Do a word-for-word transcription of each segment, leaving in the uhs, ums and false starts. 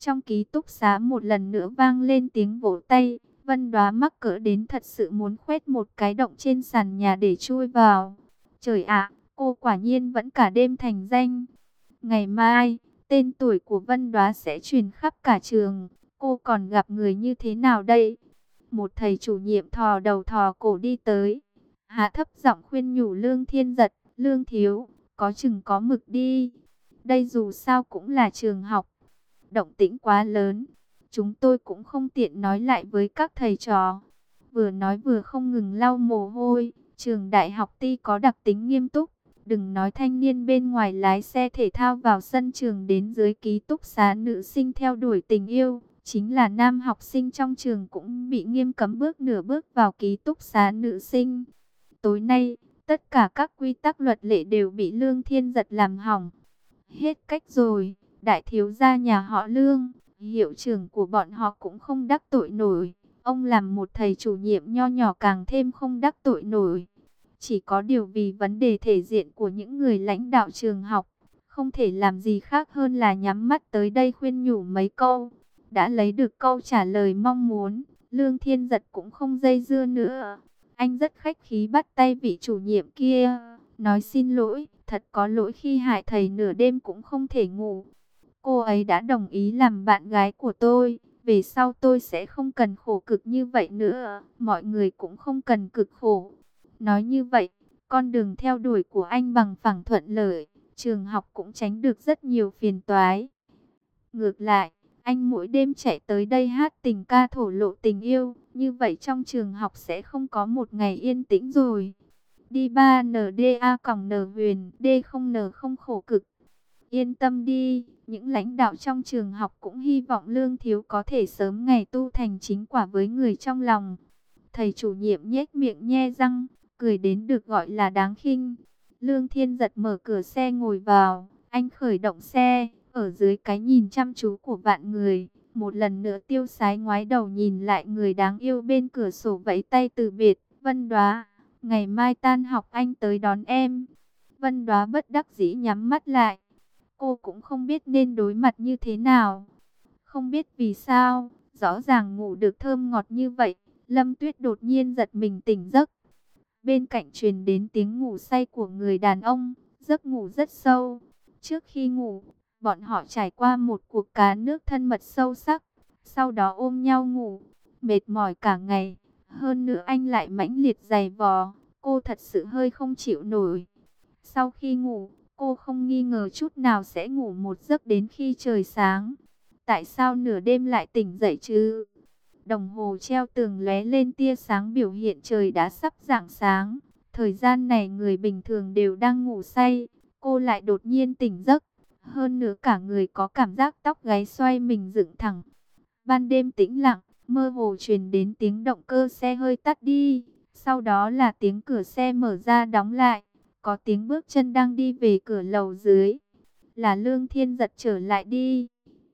Trong ký túc xá một lần nữa vang lên tiếng vỗ tay. Vân Đoá mắc cỡ đến thật sự muốn khoét một cái động trên sàn nhà để chui vào. Trời ạ, cô quả nhiên vẫn cả đêm thành danh. Ngày mai, tên tuổi của Vân Đoá sẽ truyền khắp cả trường. Cô còn gặp người như thế nào đây? Một thầy chủ nhiệm thò đầu thò cổ đi tới. Hạ thấp giọng khuyên nhủ Lương Thiên Giật, Lương thiếu, có chừng có mực đi. Đây dù sao cũng là trường học. Động tĩnh quá lớn. Chúng tôi cũng không tiện nói lại với các thầy trò. Vừa nói vừa không ngừng lau mồ hôi. Trường đại học Ti có đặc tính nghiêm túc. Đừng nói thanh niên bên ngoài lái xe thể thao vào sân trường đến dưới ký túc xá nữ sinh theo đuổi tình yêu. Chính là nam học sinh trong trường cũng bị nghiêm cấm bước nửa bước vào ký túc xá nữ sinh. Tối nay, tất cả các quy tắc luật lệ đều bị Lương Thiên Giật làm hỏng. Hết cách rồi, đại thiếu gia nhà họ Lương, hiệu trưởng của bọn họ cũng không đắc tội nổi. Ông làm một thầy chủ nhiệm nho nhỏ càng thêm không đắc tội nổi. Chỉ có điều vì vấn đề thể diện của những người lãnh đạo trường học, không thể làm gì khác hơn là nhắm mắt tới đây khuyên nhủ mấy câu. Đã lấy được câu trả lời mong muốn, Lương Thiên Giật cũng không dây dưa nữa. Anh rất khách khí bắt tay vị chủ nhiệm kia, nói xin lỗi, thật có lỗi khi hại thầy nửa đêm cũng không thể ngủ. Cô ấy đã đồng ý làm bạn gái của tôi, về sau tôi sẽ không cần khổ cực như vậy nữa, mọi người cũng không cần cực khổ. Nói như vậy, con đường theo đuổi của anh bằng phẳng thuận lợi, trường học cũng tránh được rất nhiều phiền toái. Ngược lại, anh mỗi đêm chạy tới đây hát tình ca thổ lộ tình yêu, như vậy trong trường học sẽ không có một ngày yên tĩnh rồi. Đi ba N D A còng N huyền, D không N không khổ cực. Yên tâm đi, những lãnh đạo trong trường học cũng hy vọng Lương thiếu có thể sớm ngày tu thành chính quả với người trong lòng. Thầy chủ nhiệm nhếch miệng nhe răng, cười đến được gọi là đáng khinh. Lương Thiên Giật mở cửa xe ngồi vào, anh khởi động xe, ở dưới cái nhìn chăm chú của vạn người, một lần nữa tiêu sái ngoái đầu nhìn lại người đáng yêu bên cửa sổ vẫy tay từ biệt. Vân Đoá, ngày mai tan học anh tới đón em. Vân Đoá bất đắc dĩ nhắm mắt lại. Cô cũng không biết nên đối mặt như thế nào. Không biết vì sao, rõ ràng ngủ được thơm ngọt như vậy, Lâm Tuyết đột nhiên giật mình tỉnh giấc. Bên cạnh truyền đến tiếng ngủ say của người đàn ông, giấc ngủ rất sâu. Trước khi ngủ, bọn họ trải qua một cuộc cá nước thân mật sâu sắc, sau đó ôm nhau ngủ, mệt mỏi cả ngày. Hơn nữa anh lại mãnh liệt giày vò, cô thật sự hơi không chịu nổi. Sau khi ngủ, cô không nghi ngờ chút nào sẽ ngủ một giấc đến khi trời sáng. Tại sao nửa đêm lại tỉnh dậy chứ? Đồng hồ treo tường lóe lên tia sáng biểu hiện trời đã sắp rạng sáng. Thời gian này người bình thường đều đang ngủ say, cô lại đột nhiên tỉnh giấc. Hơn nữa cả người có cảm giác tóc gáy xoay mình dựng thẳng. Ban đêm tĩnh lặng, mơ hồ truyền đến tiếng động cơ xe hơi tắt đi. Sau đó là tiếng cửa xe mở ra đóng lại. Có tiếng bước chân đang đi về cửa lầu dưới. Là Lương Thiên Giật trở lại đi.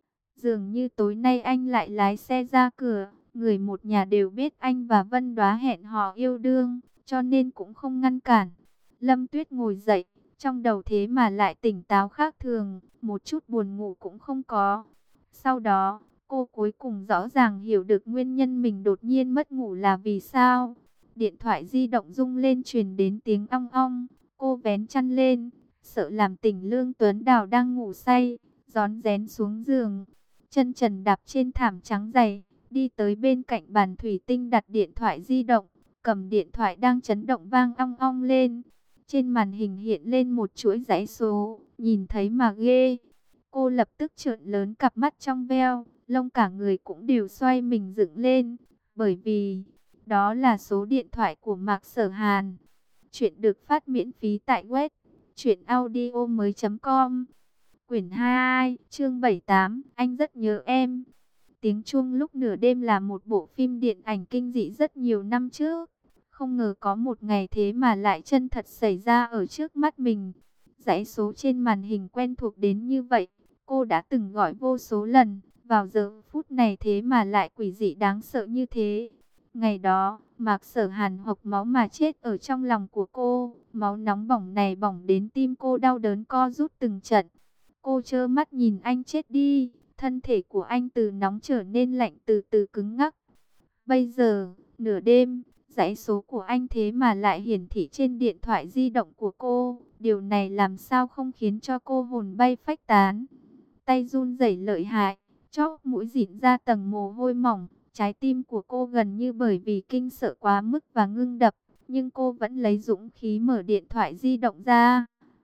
Dường như tối nay anh lại lái xe ra cửa. Người một nhà đều biết anh và Vân Đoá hẹn hò yêu đương, cho nên cũng không ngăn cản. Lâm Tuyết ngồi dậy, trong đầu thế mà lại tỉnh táo khác thường, một chút buồn ngủ cũng không có. Sau đó, cô cuối cùng rõ ràng hiểu được nguyên nhân mình đột nhiên mất ngủ là vì sao. Điện thoại di động rung lên truyền đến tiếng ong ong, cô vén chăn lên, sợ làm tỉnh Lương Tuấn Đào đang ngủ say, rón rén xuống giường, chân trần đạp trên thảm trắng dày. Đi tới bên cạnh bàn thủy tinh đặt điện thoại di động, cầm điện thoại đang chấn động vang ong ong lên. Trên màn hình hiện lên một chuỗi dãy số, nhìn thấy mà ghê. Cô lập tức trợn lớn cặp mắt trong veo, lông cả người cũng đều xoay mình dựng lên. Bởi vì, đó là số điện thoại của Mạc Sở Hàn. Chuyện được phát miễn phí tại web truyện audio mới chấm com. Quyển hai, chương bảy mươi tám, anh rất nhớ em. Tiếng chuông lúc nửa đêm là một bộ phim điện ảnh kinh dị rất nhiều năm trước. Không ngờ có một ngày thế mà lại chân thật xảy ra ở trước mắt mình. Dãy số trên màn hình quen thuộc đến như vậy, cô đã từng gọi vô số lần. Vào giờ phút này thế mà lại quỷ dị đáng sợ như thế. Ngày đó, Mạc Sở Hàn hộc máu mà chết ở trong lòng của cô. Máu nóng bỏng này bỏng đến tim cô đau đớn co rút từng trận. Cô trơ mắt nhìn anh chết đi. thân thể của anh từ nóng trở nên lạnh, từ từ cứng ngắc. Bây giờ, nửa đêm, dãy số của anh thế mà lại hiển thị trên điện thoại di động của cô. Điều này làm sao không khiến cho cô hồn bay phách tán. Tay run rẩy lợi hại, chóp mũi rịn ra tầng mồ hôi mỏng. Trái tim của cô gần như bởi vì kinh sợ quá mức và ngưng đập. Nhưng cô vẫn lấy dũng khí mở điện thoại di động ra.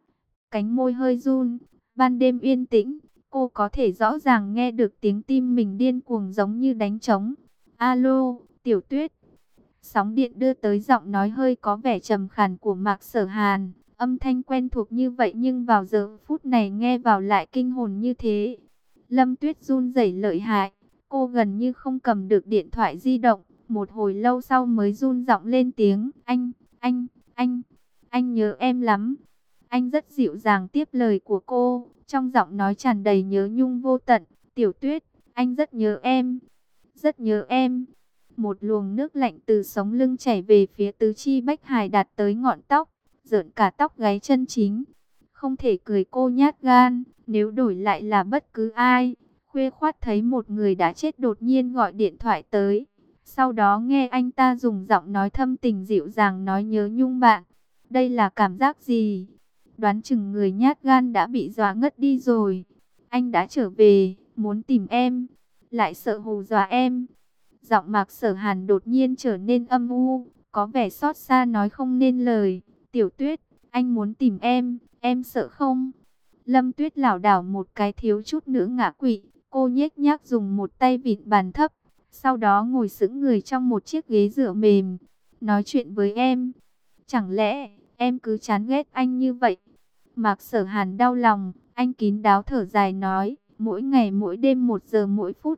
Cánh môi hơi run, ban đêm yên tĩnh, cô có thể rõ ràng nghe được tiếng tim mình điên cuồng giống như đánh trống. Alo, Tiểu Tuyết. Sóng điện đưa tới giọng nói hơi có vẻ trầm khàn của Mạc Sở Hàn. Âm thanh quen thuộc như vậy nhưng vào giờ phút này nghe vào lại kinh hồn như thế. Lâm Tuyết run rẩy lợi hại. Cô gần như không cầm được điện thoại di động. Một hồi lâu sau mới run giọng lên tiếng. Anh, anh, anh, anh nhớ em lắm. Anh rất dịu dàng tiếp lời của cô. Trong giọng nói tràn đầy nhớ nhung vô tận. Tiểu Tuyết, anh rất nhớ em. Rất nhớ em. Một luồng nước lạnh từ sống lưng chảy về phía tứ chi Bách Hải đạt tới ngọn tóc, rợn cả tóc gáy chân chính. Không thể cười, cô nhát gan, nếu đổi lại là bất cứ ai. Khuya khoắt thấy một người đã chết đột nhiên gọi điện thoại tới. Sau đó nghe anh ta dùng giọng nói thâm tình dịu dàng nói nhớ nhung bạn. Đây là cảm giác gì? Đoán chừng người nhát gan đã bị dọa ngất đi rồi. Anh đã trở về, muốn tìm em, lại sợ hù dọa em. Giọng Mạc Sở Hàn đột nhiên trở nên âm u, có vẻ xót xa nói không nên lời. Tiểu Tuyết, anh muốn tìm em, em sợ không? Lâm Tuyết lảo đảo một cái thiếu chút nữa ngã quỵ. Cô nhếch nhác dùng một tay vịn bàn thấp, sau đó ngồi sững người trong một chiếc ghế dựa mềm. Nói chuyện với em, chẳng lẽ em cứ chán ghét anh như vậy? Mạc Sở Hàn đau lòng, anh kín đáo thở dài nói, mỗi ngày mỗi đêm một giờ mỗi phút.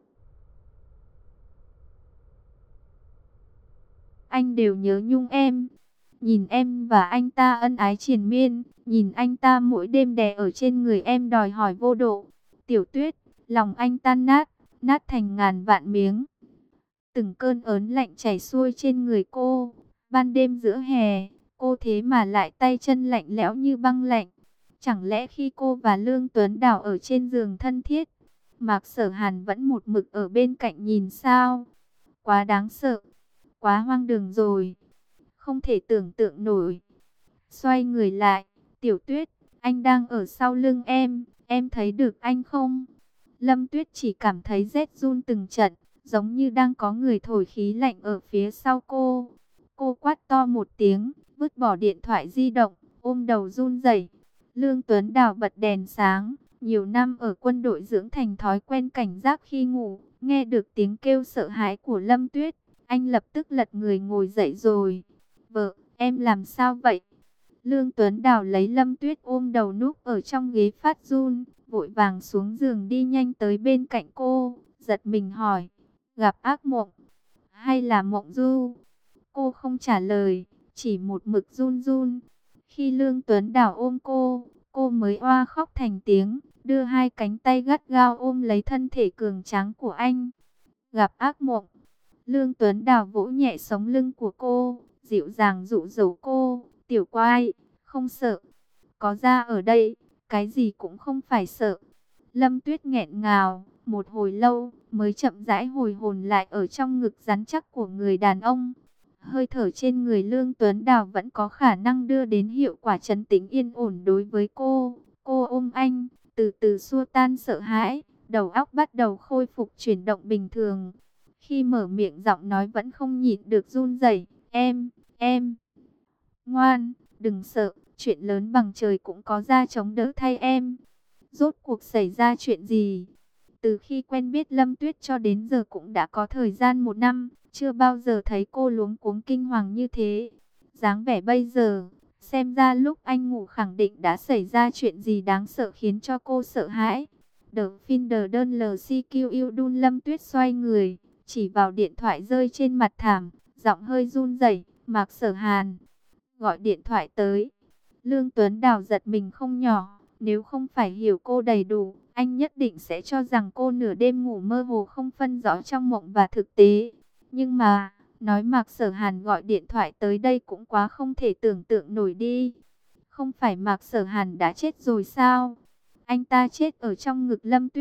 Anh đều nhớ nhung em. Nhìn em và anh ta ân ái triền miên, nhìn anh ta mỗi đêm đè ở trên người em đòi hỏi vô độ. Tiểu Tuyết, lòng anh tan nát, nát thành ngàn vạn miếng. Từng cơn ớn lạnh chảy xuôi trên người cô. Ban đêm giữa hè, cô thế mà lại tay chân lạnh lẽo như băng lạnh. Chẳng lẽ khi cô và Lương Tuấn Đào ở trên giường thân thiết, Mạc Sở Hàn vẫn một mực ở bên cạnh nhìn sao? Quá đáng sợ, quá hoang đường rồi, không thể tưởng tượng nổi. Xoay người lại, Tiểu Tuyết, anh đang ở sau lưng em, em thấy được anh không? Lâm Tuyết chỉ cảm thấy rét run từng trận, giống như đang có người thổi khí lạnh ở phía sau cô. Cô quát to một tiếng, vứt bỏ điện thoại di động, ôm đầu run rẩy. Lương Tuấn Đào bật đèn sáng, nhiều năm ở quân đội dưỡng thành thói quen cảnh giác khi ngủ, nghe được tiếng kêu sợ hãi của Lâm Tuyết, anh lập tức lật người ngồi dậy rồi. Vợ, em làm sao vậy? Lương Tuấn Đào lấy Lâm Tuyết ôm đầu núp ở trong ghế phát run, vội vàng xuống giường đi nhanh tới bên cạnh cô, giật mình hỏi, gặp ác mộng hay là mộng du? Cô không trả lời, chỉ một mực run run. Khi Lương Tuấn Đào ôm cô, cô mới oa khóc thành tiếng, đưa hai cánh tay gắt gao ôm lấy thân thể cường tráng của anh. Gặp ác mộng. Lương Tuấn Đào vỗ nhẹ sống lưng của cô, dịu dàng dụ dỗ cô, tiểu quai, không sợ. Có ra ở đây, cái gì cũng không phải sợ. Lâm Tuyết nghẹn ngào, một hồi lâu mới chậm rãi hồi hồn lại ở trong ngực rắn chắc của người đàn ông. Hơi thở trên người Lương Tuấn Đào vẫn có khả năng đưa đến hiệu quả trấn tĩnh yên ổn đối với cô. Cô ôm anh, từ từ xua tan sợ hãi, đầu óc bắt đầu khôi phục chuyển động bình thường. Khi mở miệng giọng nói vẫn không nhịn được run rẩy. Em, em, ngoan, đừng sợ, chuyện lớn bằng trời cũng có da chống đỡ thay em. Rốt cuộc xảy ra chuyện gì? Từ khi quen biết Lâm Tuyết cho đến giờ cũng đã có thời gian một năm, chưa bao giờ thấy cô luống cuống kinh hoàng như thế. Dáng vẻ bây giờ, xem ra lúc anh ngủ khẳng định đã xảy ra chuyện gì đáng sợ khiến cho cô sợ hãi. The Finder đơn lờ xê quy u đun Lâm Tuyết xoay người, chỉ vào điện thoại rơi trên mặt thảm, giọng hơi run rẩy, Mạc Sở Hàn. Gọi điện thoại tới. Lương Tuấn Đào giật mình không nhỏ, nếu không phải hiểu cô đầy đủ, anh nhất định sẽ cho rằng cô nửa đêm ngủ mơ hồ không phân rõ trong mộng và thực tế. Nhưng mà, nói Mạc Sở Hàn gọi điện thoại tới đây cũng quá không thể tưởng tượng nổi đi. Không phải Mạc Sở Hàn đã chết rồi sao? Anh ta chết ở trong ngực Lâm Tuyết,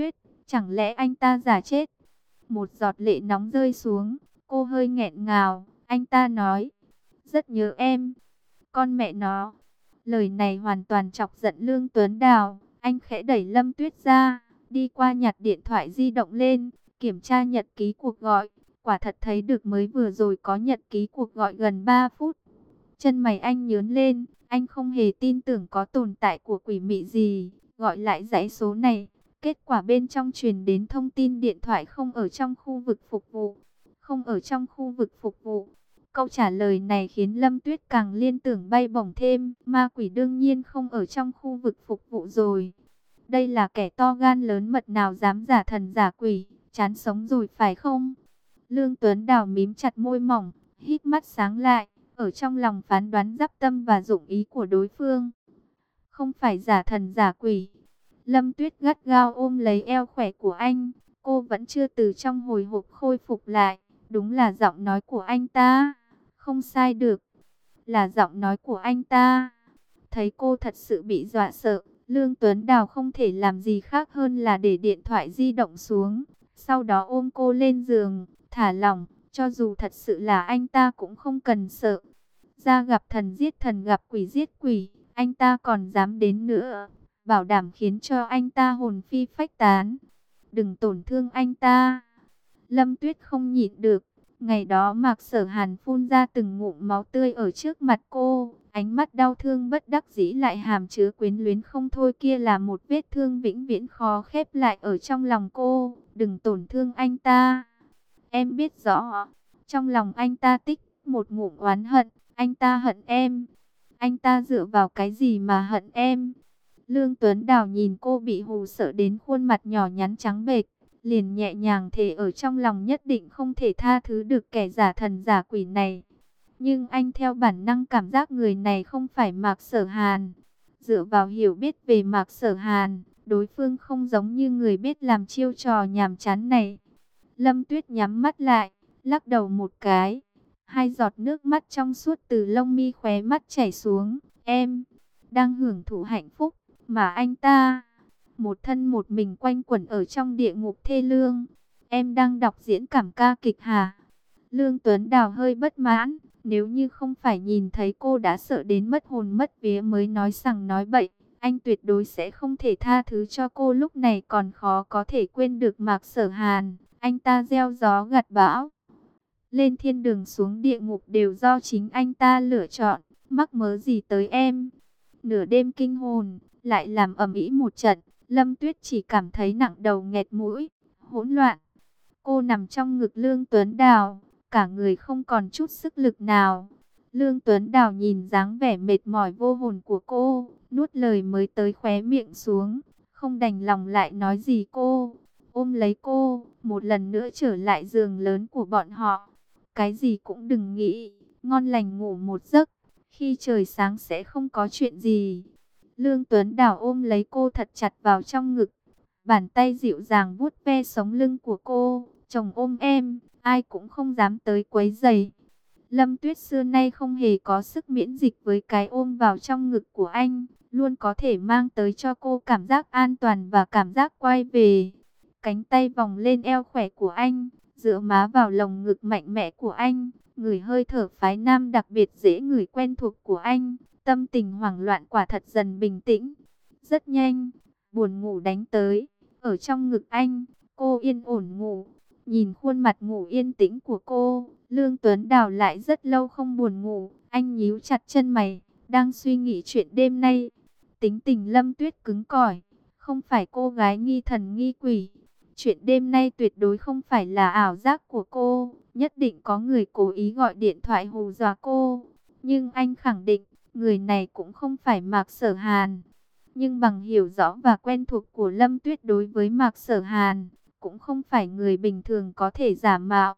Chẳng lẽ anh ta giả chết? Một giọt lệ nóng rơi xuống, cô hơi nghẹn ngào. Anh ta nói, rất nhớ em. Con mẹ nó. Lời này hoàn toàn chọc giận Lương Tuấn Đào. Anh khẽ đẩy Lâm Tuyết ra, đi qua nhặt điện thoại di động lên, kiểm tra nhật ký cuộc gọi. Quả thật thấy được mới vừa rồi có nhật ký cuộc gọi gần ba phút. Chân mày anh nhướng lên, anh không hề tin tưởng có tồn tại của quỷ mị gì. Gọi lại dãy số này, kết quả bên trong truyền đến thông tin điện thoại không ở trong khu vực phục vụ. Không ở trong khu vực phục vụ. Câu trả lời này khiến Lâm Tuyết càng liên tưởng bay bổng thêm. Ma quỷ đương nhiên không ở trong khu vực phục vụ rồi. Đây là kẻ to gan lớn mật nào dám giả thần giả quỷ, chán sống rồi phải không? Lương Tuấn Đào mím chặt môi mỏng, hít mắt sáng lại, ở trong lòng phán đoán giáp tâm và dụng ý của đối phương. Không phải giả thần giả quỷ. Lâm Tuyết gắt gao ôm lấy eo khỏe của anh, cô vẫn chưa từ trong hồi hộp khôi phục lại. Đúng là giọng nói của anh ta, không sai được, là giọng nói của anh ta. Thấy cô thật sự bị dọa sợ, Lương Tuấn Đào không thể làm gì khác hơn là để điện thoại di động xuống, sau đó ôm cô lên giường, thả lỏng, cho dù thật sự là anh ta cũng không cần sợ. Ra gặp thần giết thần, gặp quỷ giết quỷ, anh ta còn dám đến nữa, bảo đảm khiến cho anh ta hồn phi phách tán. Đừng tổn thương anh ta. Lâm Tuyết không nhịn được. Ngày đó Mạc Sở Hàn phun ra từng ngụm máu tươi ở trước mặt cô. Ánh mắt đau thương bất đắc dĩ lại hàm chứa quyến luyến không thôi, kia là một vết thương vĩnh viễn khó khép lại ở trong lòng cô. Đừng tổn thương anh ta. Em biết rõ. Trong lòng anh ta tích một ngụm oán hận. Anh ta hận em. Anh ta dựa vào cái gì mà hận em? Lương Tuấn Đào nhìn cô bị hù sợ đến khuôn mặt nhỏ nhắn trắng bệch, liền nhẹ nhàng thề ở trong lòng nhất định không thể tha thứ được kẻ giả thần giả quỷ này. Nhưng anh theo bản năng cảm giác người này không phải Mạc Sở Hàn. Dựa vào hiểu biết về Mạc Sở Hàn, đối phương không giống như người biết làm chiêu trò nhàm chán này. Lâm Tuyết nhắm mắt lại, lắc đầu một cái. Hai giọt nước mắt trong suốt từ lông mi khóe mắt chảy xuống. Em đang hưởng thụ hạnh phúc, mà anh ta một thân một mình quanh quẩn ở trong địa ngục thê lương. Em đang đọc diễn cảm ca kịch hả? Lương Tuấn Đào hơi bất mãn. Nếu như không phải nhìn thấy cô đã sợ đến mất hồn mất vía mới nói sằng nói bậy, anh tuyệt đối sẽ không thể tha thứ cho cô. Lúc này còn khó có thể quên được Mạc Sở Hàn. Anh ta gieo gió gặt bão, lên thiên đường xuống địa ngục đều do chính anh ta lựa chọn. Mắc mớ gì tới em? Nửa đêm kinh hồn, lại làm ầm ĩ một trận. Lâm Tuyết chỉ cảm thấy nặng đầu nghẹt mũi, hỗn loạn. Cô nằm trong ngực Lương Tuấn Đào, cả người không còn chút sức lực nào. Lương Tuấn Đào nhìn dáng vẻ mệt mỏi vô hồn của cô, nuốt lời mới tới khóe miệng xuống, không đành lòng lại nói gì cô. Ôm lấy cô, một lần nữa trở lại giường lớn của bọn họ. Cái gì cũng đừng nghĩ, ngon lành ngủ một giấc, khi trời sáng sẽ không có chuyện gì. Lương Tuấn Đào ôm lấy cô thật chặt vào trong ngực, bàn tay dịu dàng vuốt ve sống lưng của cô. Chồng ôm em, ai cũng không dám tới quấy rầy. Lâm Tuyết xưa nay không hề có sức miễn dịch với cái ôm vào trong ngực của anh, luôn có thể mang tới cho cô cảm giác an toàn và cảm giác quay về. Cánh tay vòng lên eo khỏe của anh, dựa má vào lồng ngực mạnh mẽ của anh, ngửi hơi thở phái nam đặc biệt dễ ngửi quen thuộc của anh. Tâm tình hoảng loạn quả thật dần bình tĩnh. Rất nhanh, buồn ngủ đánh tới. Ở trong ngực anh, cô yên ổn ngủ. Nhìn khuôn mặt ngủ yên tĩnh của cô, Lương Tuấn Đào lại rất lâu không buồn ngủ. Anh nhíu chặt chân mày, đang suy nghĩ chuyện đêm nay. Tính tình Lâm Tuyết cứng cỏi, không phải cô gái nghi thần nghi quỷ. Chuyện đêm nay tuyệt đối không phải là ảo giác của cô. Nhất định có người cố ý gọi điện thoại hù dọa cô. Nhưng anh khẳng định, người này cũng không phải Mạc Sở Hàn. Nhưng bằng hiểu rõ và quen thuộc của Lâm Tuyết đối với Mạc Sở Hàn, cũng không phải người bình thường có thể giả mạo.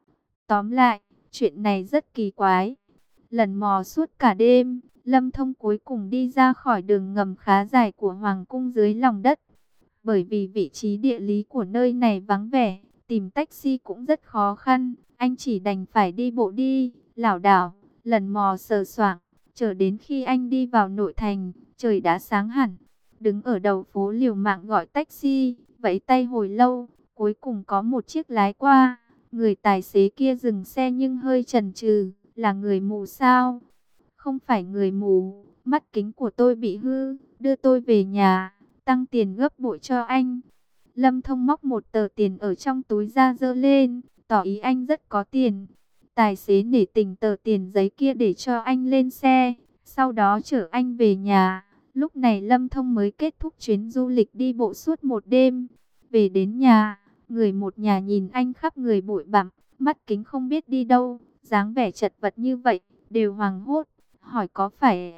Tóm lại, chuyện này rất kỳ quái. Lần mò suốt cả đêm, Lâm Thông cuối cùng đi ra khỏi đường ngầm khá dài của Hoàng cung dưới lòng đất. Bởi vì vị trí địa lý của nơi này vắng vẻ, tìm taxi cũng rất khó khăn. Anh chỉ đành phải đi bộ đi, lảo đảo, lần mò sờ soạng. Chờ đến khi anh đi vào nội thành, trời đã sáng hẳn. Đứng ở đầu phố liều mạng gọi taxi, vẫy tay hồi lâu, cuối cùng có một chiếc lái qua. Người tài xế kia dừng xe nhưng hơi chần chừ, là người mù sao? Không phải người mù, mắt kính của tôi bị hư, đưa tôi về nhà, tăng tiền gấp bội cho anh. Lâm Thông móc một tờ tiền ở trong túi ra giơ lên, tỏ ý anh rất có tiền. Tài xế nể tình tờ tiền giấy kia để cho anh lên xe, sau đó chở anh về nhà. Lúc này Lâm Thông mới kết thúc chuyến du lịch đi bộ suốt một đêm. Về đến nhà, người một nhà nhìn anh khắp người bụi bặm, mắt kính không biết đi đâu, dáng vẻ chật vật như vậy, đều hoảng hốt, hỏi có phải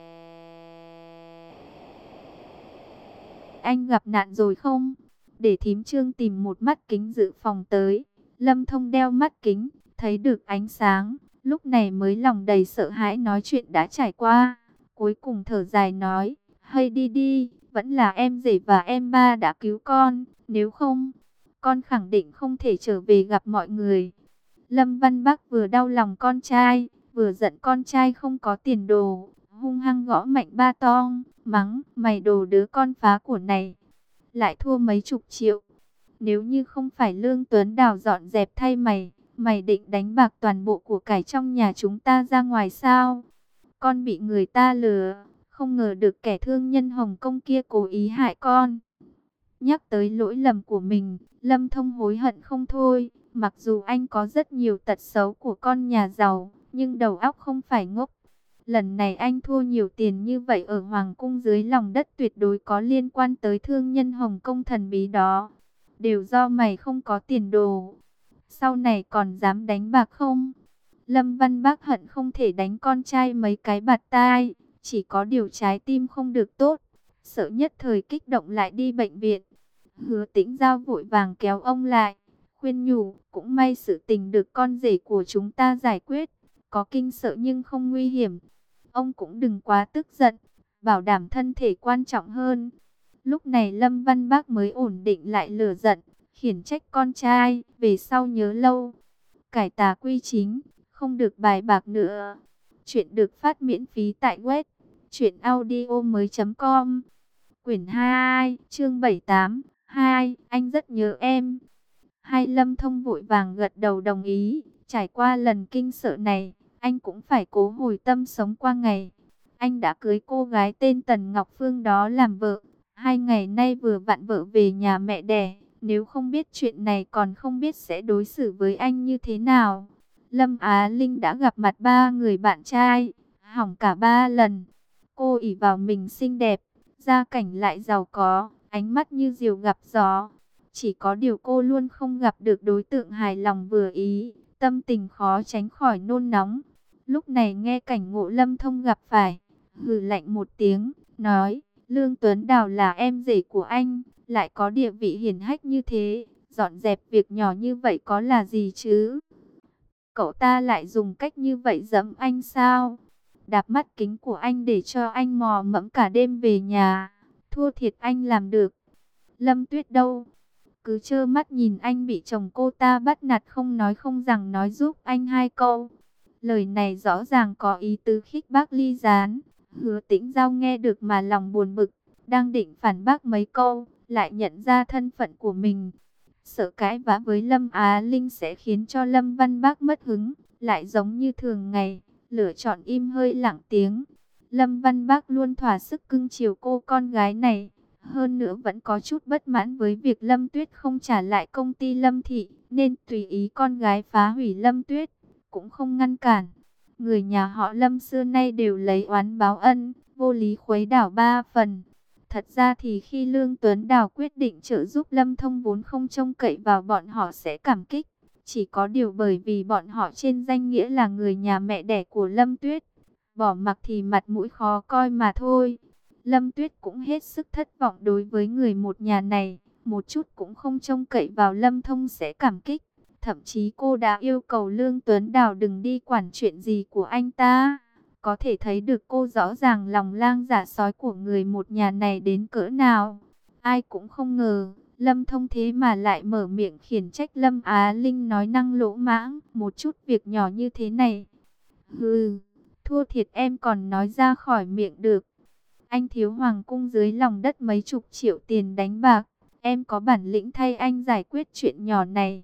anh gặp nạn rồi không? Để thím Trương tìm một mắt kính dự phòng tới. Lâm Thông đeo mắt kính, thấy được ánh sáng, lúc này mới lòng đầy sợ hãi nói chuyện đã trải qua. Cuối cùng thở dài nói, hay đi đi, vẫn là em rể và em ba đã cứu con, nếu không, con khẳng định không thể trở về gặp mọi người. Lâm Văn Bắc vừa đau lòng con trai, vừa giận con trai không có tiền đồ, hung hăng gõ mạnh ba tong, mắng, mày đồ đứa con phá của này, lại thua mấy chục triệu. Nếu như không phải Lương Tuấn Đào dọn dẹp thay mày, mày định đánh bạc toàn bộ của cải trong nhà chúng ta ra ngoài sao? Con bị người ta lừa, không ngờ được kẻ thương nhân Hồng Kông kia cố ý hại con. Nhắc tới lỗi lầm của mình, Lâm Thông hối hận không thôi. Mặc dù anh có rất nhiều tật xấu của con nhà giàu, nhưng đầu óc không phải ngốc. Lần này anh thua nhiều tiền như vậy ở Hoàng cung dưới lòng đất tuyệt đối có liên quan tới thương nhân Hồng Kông thần bí đó. Đều do mày không có tiền đồ. Sau này còn dám đánh bạc không? Lâm Văn Bác hận không thể đánh con trai mấy cái bạt tai. Chỉ có điều trái tim không được tốt. Sợ nhất thời kích động lại đi bệnh viện. Hứa Tĩnh Giao vội vàng kéo ông lại, khuyên nhủ, cũng may sự tình được con rể của chúng ta giải quyết. Có kinh sợ nhưng không nguy hiểm. Ông cũng đừng quá tức giận, bảo đảm thân thể quan trọng hơn. Lúc này Lâm Văn Bác mới ổn định lại lửa giận, khiển trách con trai, về sau nhớ lâu. Cải tà quy chính, không được bài bạc nữa. Chuyện được phát miễn phí tại web truyện audio mới chấm com. Quyển hai, chương bảy mươi tám, hai, anh rất nhớ em. Hai Lâm Thông vội vàng gật đầu đồng ý, trải qua lần kinh sợ này, anh cũng phải cố hồi tâm sống qua ngày. Anh đã cưới cô gái tên Tần Ngọc Phương đó làm vợ, hai ngày nay vừa vặn vợ về nhà mẹ đẻ, nếu không biết chuyện này còn không biết sẽ đối xử với anh như thế nào. Lâm Á Linh đã gặp mặt ba người bạn trai, hỏng cả ba lần. Cô ỷ vào mình xinh đẹp, gia cảnh lại giàu có, ánh mắt như diều gặp gió. Chỉ có điều cô luôn không gặp được đối tượng hài lòng vừa ý, tâm tình khó tránh khỏi nôn nóng. Lúc này nghe cảnh Ngộ Lâm Thông gặp phải, hừ lạnh một tiếng, nói, Lương Tuấn Đào là em rể của anh, lại có địa vị hiển hách như thế, dọn dẹp việc nhỏ như vậy có là gì chứ? Cậu ta lại dùng cách như vậy giẫm anh sao? Đạp mắt kính của anh để cho anh mò mẫm cả đêm về nhà, thua thiệt anh làm được. Lâm Tuyết đâu? Cứ trơ mắt nhìn anh bị chồng cô ta bắt nạt không nói không rằng nói giúp anh hai câu. Lời này rõ ràng có ý tứ khích bác Ly Gián. Hứa Tĩnh Giao nghe được mà lòng buồn bực, đang định phản bác mấy câu, lại nhận ra thân phận của mình. Sợ cãi vã với Lâm Á Linh sẽ khiến cho Lâm Văn Bác mất hứng, lại giống như thường ngày, lựa chọn im hơi lặng tiếng. Lâm Văn Bác luôn thỏa sức cưng chiều cô con gái này. Hơn nữa vẫn có chút bất mãn với việc Lâm Tuyết không trả lại công ty Lâm Thị, nên tùy ý con gái phá hủy Lâm Tuyết, cũng không ngăn cản. Người nhà họ Lâm xưa nay đều lấy oán báo ân, vô lý khuấy đảo ba phần. Thật ra thì khi Lương Tuấn Đào quyết định trợ giúp Lâm Thông vốn không trông cậy vào bọn họ sẽ cảm kích. Chỉ có điều bởi vì bọn họ trên danh nghĩa là người nhà mẹ đẻ của Lâm Tuyết, bỏ mặc thì mặt mũi khó coi mà thôi. Lâm Tuyết cũng hết sức thất vọng đối với người một nhà này, một chút cũng không trông cậy vào Lâm Thông sẽ cảm kích. Thậm chí cô đã yêu cầu Lương Tuấn Đào đừng đi quản chuyện gì của anh ta. Có thể thấy được cô rõ ràng lòng lang dạ sói của người một nhà này đến cỡ nào. Ai cũng không ngờ, Lâm Thông thế mà lại mở miệng khiển trách Lâm Á Linh nói năng lỗ mãng, một chút việc nhỏ như thế này. Hừ, thua thiệt em còn nói ra khỏi miệng được. Anh thiếu hoàng cung dưới lòng đất mấy chục triệu tiền đánh bạc, Em có bản lĩnh thay anh giải quyết chuyện nhỏ này.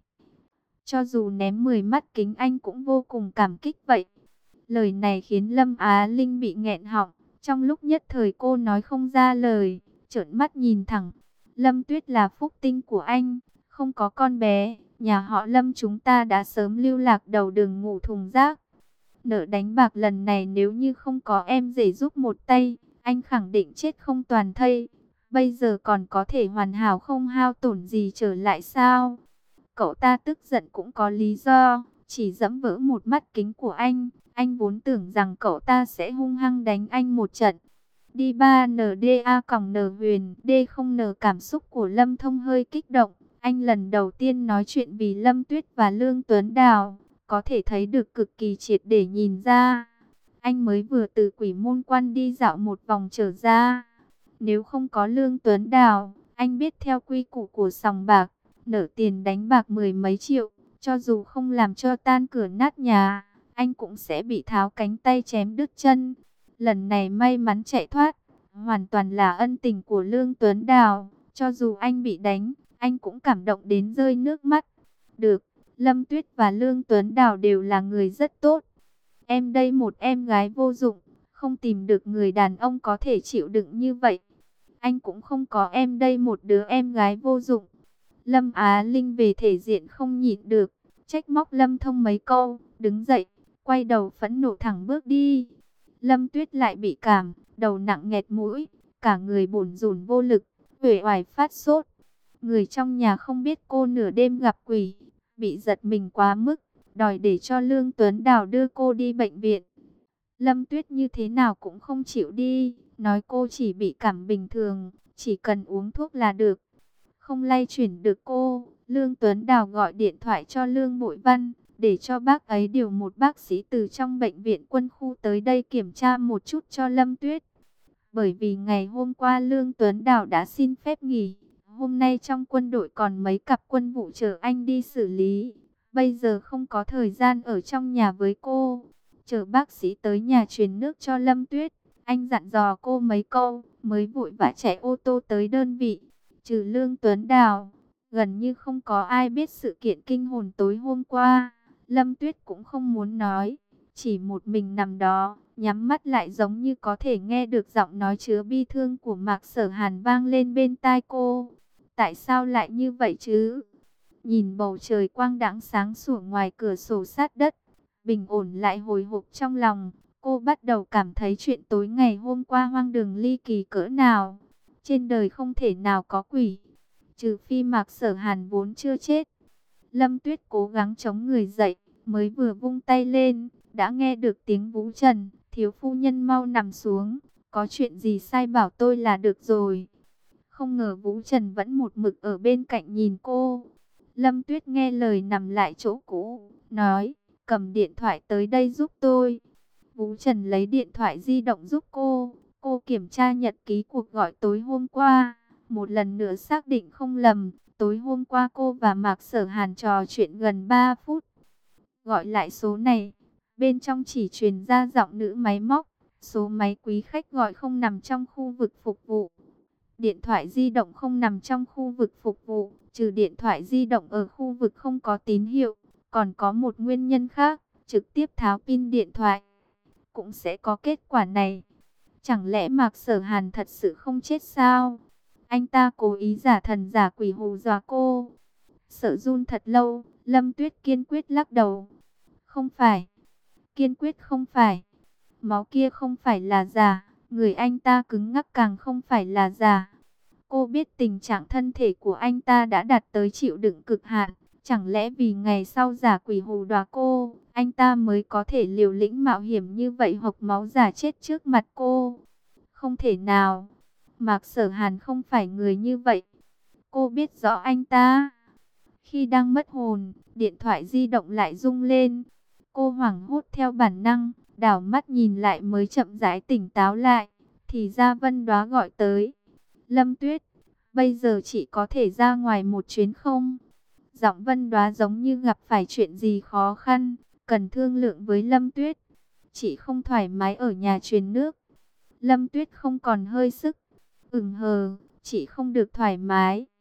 Cho dù ném mười mắt kính anh cũng vô cùng cảm kích vậy. Lời này khiến Lâm Á Linh bị nghẹn họng. Trong lúc nhất thời cô nói không ra lời, trợn mắt nhìn thẳng. Lâm Tuyết là phúc tinh của anh, không có con bé. Nhà họ Lâm chúng ta đã sớm lưu lạc đầu đường ngủ thùng rác. Nợ đánh bạc lần này nếu như không có em rể giúp một tay, anh khẳng định chết không toàn thây. Bây giờ còn có thể hoàn hảo không hao tổn gì trở lại sao? Cậu ta tức giận cũng có lý do, chỉ dẫm vỡ một mắt kính của anh. Anh vốn tưởng rằng cậu ta sẽ hung hăng đánh anh một trận. Đi ba N D A còng N huyền D không N cảm xúc của Lâm Thông hơi kích động. Anh lần đầu tiên nói chuyện vì Lâm Tuyết và Lương Tuấn Đào, có thể thấy được cực kỳ triệt để nhìn ra. Anh mới vừa từ Quỷ Môn Quan đi dạo một vòng trở ra. Nếu không có Lương Tuấn Đào, anh biết theo quy củ của sòng bạc, nợ tiền đánh bạc mười mấy triệu, cho dù không làm cho tan cửa nát nhà, anh cũng sẽ bị tháo cánh tay chém đứt chân. Lần này may mắn chạy thoát, hoàn toàn là ân tình của Lương Tuấn Đào. Cho dù anh bị đánh, anh cũng cảm động đến rơi nước mắt. Được, Lâm Tuyết và Lương Tuấn Đào đều là người rất tốt. Em đây một em gái vô dụng, không tìm được người đàn ông có thể chịu đựng như vậy. Anh cũng không có em đây một đứa em gái vô dụng. Lâm Á Linh về thể diện không nhịn được, trách móc Lâm Thông mấy câu, đứng dậy, quay đầu phẫn nộ thẳng bước đi. Lâm Tuyết lại bị cảm, đầu nặng nghẹt mũi, cả người bủn rủn vô lực, uể oải phát sốt. Người trong nhà không biết cô nửa đêm gặp quỷ, bị giật mình quá mức, đòi để cho Lương Tuấn Đào đưa cô đi bệnh viện. Lâm Tuyết như thế nào cũng không chịu đi, nói cô chỉ bị cảm bình thường, chỉ cần uống thuốc là được. Không lay chuyển được cô, Lương Tuấn Đào gọi điện thoại cho Lương Bội Văn, để cho bác ấy điều một bác sĩ từ trong bệnh viện quân khu tới đây kiểm tra một chút cho Lâm Tuyết. Bởi vì ngày hôm qua Lương Tuấn Đào đã xin phép nghỉ, hôm nay trong quân đội còn mấy cặp quân vụ chờ anh đi xử lý. Bây giờ không có thời gian ở trong nhà với cô. Chờ bác sĩ tới nhà truyền nước cho Lâm Tuyết, anh dặn dò cô mấy câu, mới vội vã chạy ô tô tới đơn vị. Trừ Lương Tuấn Đào, gần như không có ai biết sự kiện kinh hồn tối hôm qua. Lâm Tuyết cũng không muốn nói, chỉ một mình nằm đó, nhắm mắt lại giống như có thể nghe được giọng nói chứa bi thương của Mạc Sở Hàn vang lên bên tai cô. Tại sao lại như vậy chứ? Nhìn bầu trời quang đãng sáng sủa ngoài cửa sổ sát đất, bình ổn lại hồi hộp trong lòng, cô bắt đầu cảm thấy chuyện tối ngày hôm qua hoang đường ly kỳ cỡ nào. Trên đời không thể nào có quỷ, trừ phi Mạc Sở Hàn vốn chưa chết. Lâm Tuyết cố gắng chống người dậy, mới vừa vung tay lên, đã nghe được tiếng Vũ Trần, thiếu phu nhân mau nằm xuống, có chuyện gì sai bảo tôi là được rồi. Không ngờ Vũ Trần vẫn một mực ở bên cạnh nhìn cô. Lâm Tuyết nghe lời nằm lại chỗ cũ, nói, cầm điện thoại tới đây giúp tôi. Vũ Trần lấy điện thoại di động giúp cô. Cô kiểm tra nhật ký cuộc gọi tối hôm qua, một lần nữa xác định không lầm. Tối hôm qua cô và Mạc Sở Hàn trò chuyện gần ba phút. Gọi lại số này, bên trong chỉ truyền ra giọng nữ máy móc. Số máy quý khách gọi không nằm trong khu vực phục vụ. Điện thoại di động không nằm trong khu vực phục vụ, trừ điện thoại di động ở khu vực không có tín hiệu. Còn có một nguyên nhân khác, trực tiếp tháo pin điện thoại, cũng sẽ có kết quả này. Chẳng lẽ Mạc Sở Hàn thật sự không chết sao? Anh ta cố ý giả thần giả quỷ hù dọa cô. Sợ run thật lâu, Lâm Tuyết kiên quyết lắc đầu. Không phải, kiên quyết không phải. Máu kia không phải là giả, người anh ta cứng ngắc càng không phải là giả. Cô biết tình trạng thân thể của anh ta đã đạt tới chịu đựng cực hạn. Chẳng lẽ vì ngày sau giả quỷ hù dọa cô, anh ta mới có thể liều lĩnh mạo hiểm như vậy hộc máu giả chết trước mặt cô? Không thể nào. Mạc Sở Hàn không phải người như vậy. Cô biết rõ anh ta. Khi đang mất hồn, điện thoại di động lại rung lên. Cô hoảng hốt theo bản năng, đảo mắt nhìn lại mới chậm rãi tỉnh táo lại. Thì ra Vân Đoá gọi tới. Lâm Tuyết, bây giờ chị có thể ra ngoài một chuyến không? Giọng Vân Đoá giống như gặp phải chuyện gì khó khăn, cần thương lượng với Lâm Tuyết. Chị không thoải mái ở nhà truyền nước. Lâm Tuyết không còn hơi sức. Ừm hờ, chị không được thoải mái.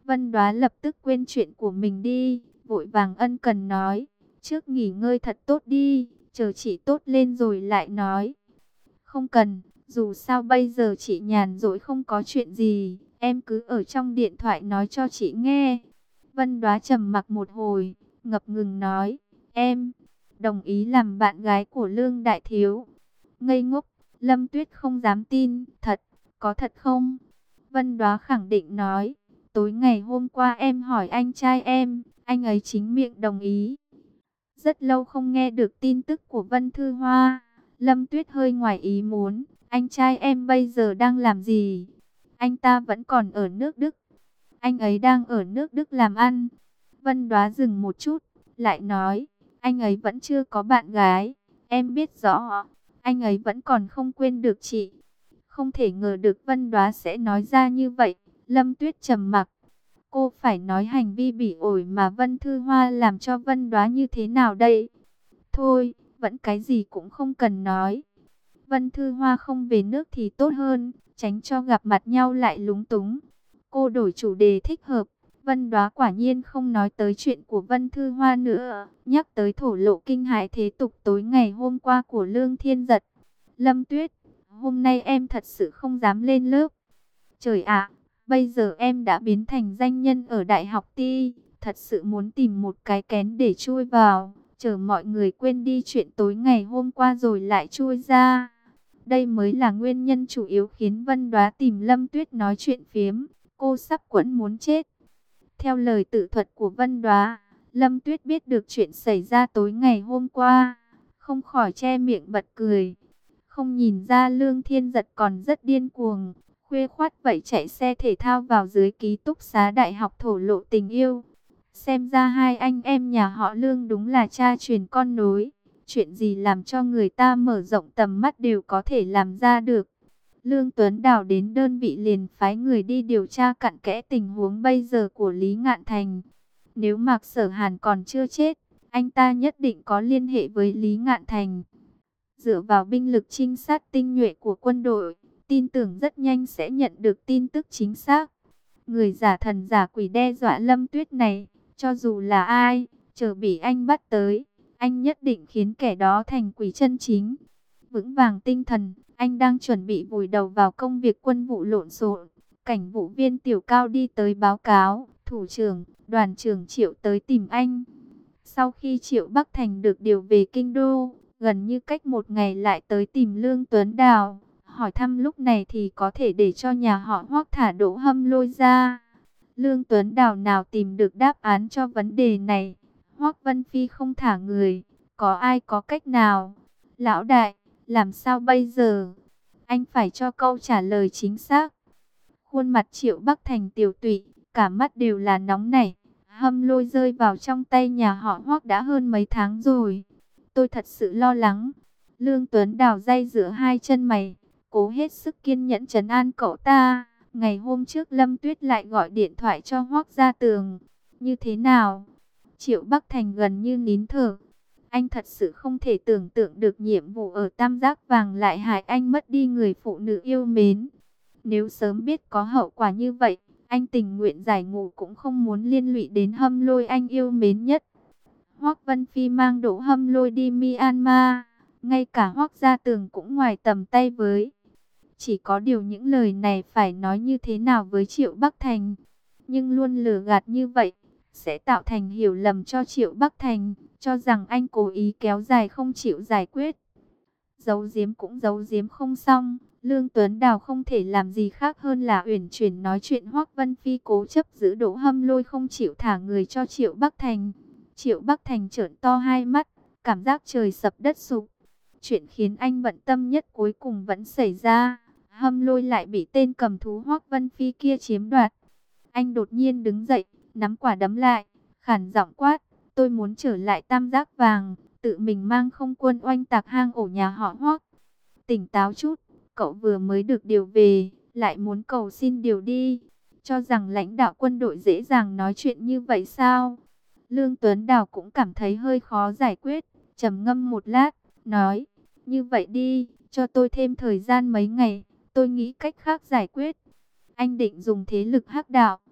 Vân Đoá lập tức quên chuyện của mình đi, vội vàng ân cần nói, trước nghỉ ngơi thật tốt đi, chờ chị tốt lên rồi lại nói. Không cần, dù sao bây giờ chị nhàn rỗi không có chuyện gì, em cứ ở trong điện thoại nói cho chị nghe. Vân Đoá trầm mặc một hồi, ngập ngừng nói, em đồng ý làm bạn gái của Lương Đại Thiếu. Ngây ngốc, Lâm Tuyết không dám tin, thật, có thật không? Vân Đoá khẳng định nói, tối ngày hôm qua em hỏi anh trai em, anh ấy chính miệng đồng ý. Rất lâu không nghe được tin tức của Vân Thư Hoa, Lâm Tuyết hơi ngoài ý muốn, anh trai em bây giờ đang làm gì? Anh ta vẫn còn ở nước Đức. Anh ấy đang ở nước Đức làm ăn. Vân Đoá dừng một chút, lại nói, anh ấy vẫn chưa có bạn gái. Em biết rõ, anh ấy vẫn còn không quên được chị. Không thể ngờ được Vân Đoá sẽ nói ra như vậy. Lâm Tuyết trầm mặc. Cô phải nói hành vi bỉ ổi mà Vân Thư Hoa làm cho Vân Đoá như thế nào đây? Thôi, vẫn cái gì cũng không cần nói. Vân Thư Hoa không về nước thì tốt hơn, tránh cho gặp mặt nhau lại lúng túng. Cô đổi chủ đề thích hợp. Vân Đoá quả nhiên không nói tới chuyện của Vân Thư Hoa nữa, nhắc tới thổ lộ kinh hãi thế tục tối ngày hôm qua của Lương Thiên Giật. Lâm Tuyết, hôm nay em thật sự không dám lên lớp. Trời ạ, bây giờ em đã biến thành danh nhân ở Đại học Ti, thật sự muốn tìm một cái kén để chui vào, chờ mọi người quên đi chuyện tối ngày hôm qua rồi lại chui ra. Đây mới là nguyên nhân chủ yếu khiến Vân Đoá tìm Lâm Tuyết nói chuyện phiếm, cô sắp quẫn muốn chết. Theo lời tự thuật của Vân Đoá, Lâm Tuyết biết được chuyện xảy ra tối ngày hôm qua, không khỏi che miệng bật cười. Không nhìn ra Lương Thiên Giật còn rất điên cuồng, khuya khoắt vậy chạy xe thể thao vào dưới ký túc xá đại học thổ lộ tình yêu. Xem ra hai anh em nhà họ Lương đúng là cha truyền con nối, chuyện gì làm cho người ta mở rộng tầm mắt đều có thể làm ra được. Lương Tuấn Đào đến đơn vị liền phái người đi điều tra cặn kẽ tình huống bây giờ của Lý Ngạn Thành. Nếu Mạc Sở Hàn còn chưa chết, anh ta nhất định có liên hệ với Lý Ngạn Thành. Dựa vào binh lực trinh sát tinh nhuệ của quân đội, tin tưởng rất nhanh sẽ nhận được tin tức chính xác. Người giả thần giả quỷ đe dọa Lâm Tuyết này, cho dù là ai, chờ bị anh bắt tới, anh nhất định khiến kẻ đó thành quỷ chân chính. Vững vàng tinh thần, anh đang chuẩn bị vùi đầu vào công việc quân vụ lộn xộn. Cảnh vụ viên Tiểu Cao đi tới báo cáo, thủ trưởng, đoàn trưởng Triệu tới tìm anh. Sau khi Triệu Bắc Thành được điều về Kinh Đô, gần như cách một ngày lại tới tìm Lương Tuấn Đào, hỏi thăm lúc này thì có thể để cho nhà họ Hoắc thả Đỗ Hâm Lôi ra. Lương Tuấn Đào nào tìm được đáp án cho vấn đề này. Hoắc Vân Phi không thả người, có ai có cách nào? Lão đại, làm sao bây giờ? Anh phải cho câu trả lời chính xác. Khuôn mặt Triệu Bắc Thành tiểu tụy, cả mắt đều là nóng nảy. Hâm Lôi rơi vào trong tay nhà họ Hoắc đã hơn mấy tháng rồi. Tôi thật sự lo lắng. Lương Tuấn Đào day giữa hai chân mày, cố hết sức kiên nhẫn trấn an cậu ta. Ngày hôm trước Lâm Tuyết lại gọi điện thoại cho Hoắc Gia Tường. Như thế nào? Triệu Bắc Thành gần như nín thở. Anh thật sự không thể tưởng tượng được nhiệm vụ ở Tam Giác Vàng lại hại anh mất đi người phụ nữ yêu mến. Nếu sớm biết có hậu quả như vậy, anh tình nguyện giải ngũ cũng không muốn liên lụy đến Hâm Lôi anh yêu mến nhất. Hoắc Vân Phi mang Đỗ Hâm Lôi đi Myanmar, ngay cả Hoắc Gia Tường cũng ngoài tầm tay với. Chỉ có điều những lời này phải nói như thế nào với Triệu Bắc Thành, nhưng luôn lừa gạt như vậy sẽ tạo thành hiểu lầm cho Triệu Bắc Thành, cho rằng anh cố ý kéo dài không chịu giải quyết. Giấu giếm cũng giấu giếm không xong, Lương Tuấn Đào không thể làm gì khác hơn là uyển chuyển nói chuyện Hoắc Vân Phi cố chấp giữ Đỗ Hâm Lôi không chịu thả người cho Triệu Bắc Thành. Triệu Bắc Thành trợn to hai mắt, cảm giác trời sập đất sụp. Chuyện khiến anh bận tâm nhất cuối cùng vẫn xảy ra. Hâm Lôi lại bị tên cầm thú Hoắc Vân Phi kia chiếm đoạt. Anh đột nhiên đứng dậy, nắm quả đấm lại, khản giọng quát, tôi muốn trở lại Tam Giác Vàng, tự mình mang không quân oanh tạc hang ổ nhà họ Hoắc. Tỉnh táo chút, cậu vừa mới được điều về, lại muốn cầu xin điều đi. Cho rằng lãnh đạo quân đội dễ dàng nói chuyện như vậy sao? Lương Tuấn Đào cũng cảm thấy hơi khó giải quyết, trầm ngâm một lát, nói, như vậy đi, cho tôi thêm thời gian mấy ngày, tôi nghĩ cách khác giải quyết. Anh định dùng thế lực hắc đạo.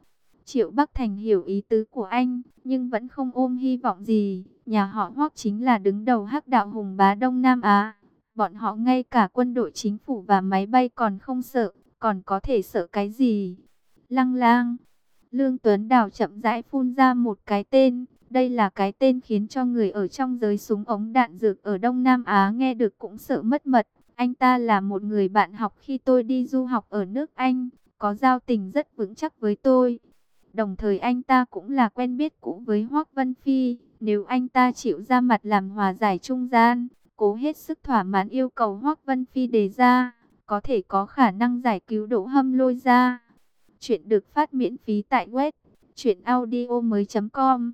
Triệu Bắc Thành hiểu ý tứ của anh, nhưng vẫn không ôm hy vọng gì. Nhà họ Hoắc chính là đứng đầu hắc đạo hùng bá Đông Nam Á. Bọn họ ngay cả quân đội chính phủ và máy bay còn không sợ, còn có thể sợ cái gì? Lăng Lang. Lương Tuấn Đào chậm rãi phun ra một cái tên. Đây là cái tên khiến cho người ở trong giới súng ống đạn dược ở Đông Nam Á nghe được cũng sợ mất mật. Anh ta là một người bạn học khi tôi đi du học ở nước Anh, có giao tình rất vững chắc với tôi. Đồng thời anh ta cũng là quen biết cũ với Hoắc Vân Phi. Nếu anh ta chịu ra mặt làm hòa giải trung gian, cố hết sức thỏa mãn yêu cầu Hoắc Vân Phi đề ra, có thể có khả năng giải cứu Đỗ Hâm Lôi ra. Chuyện được phát miễn phí tại web truyện audio mới chấm com.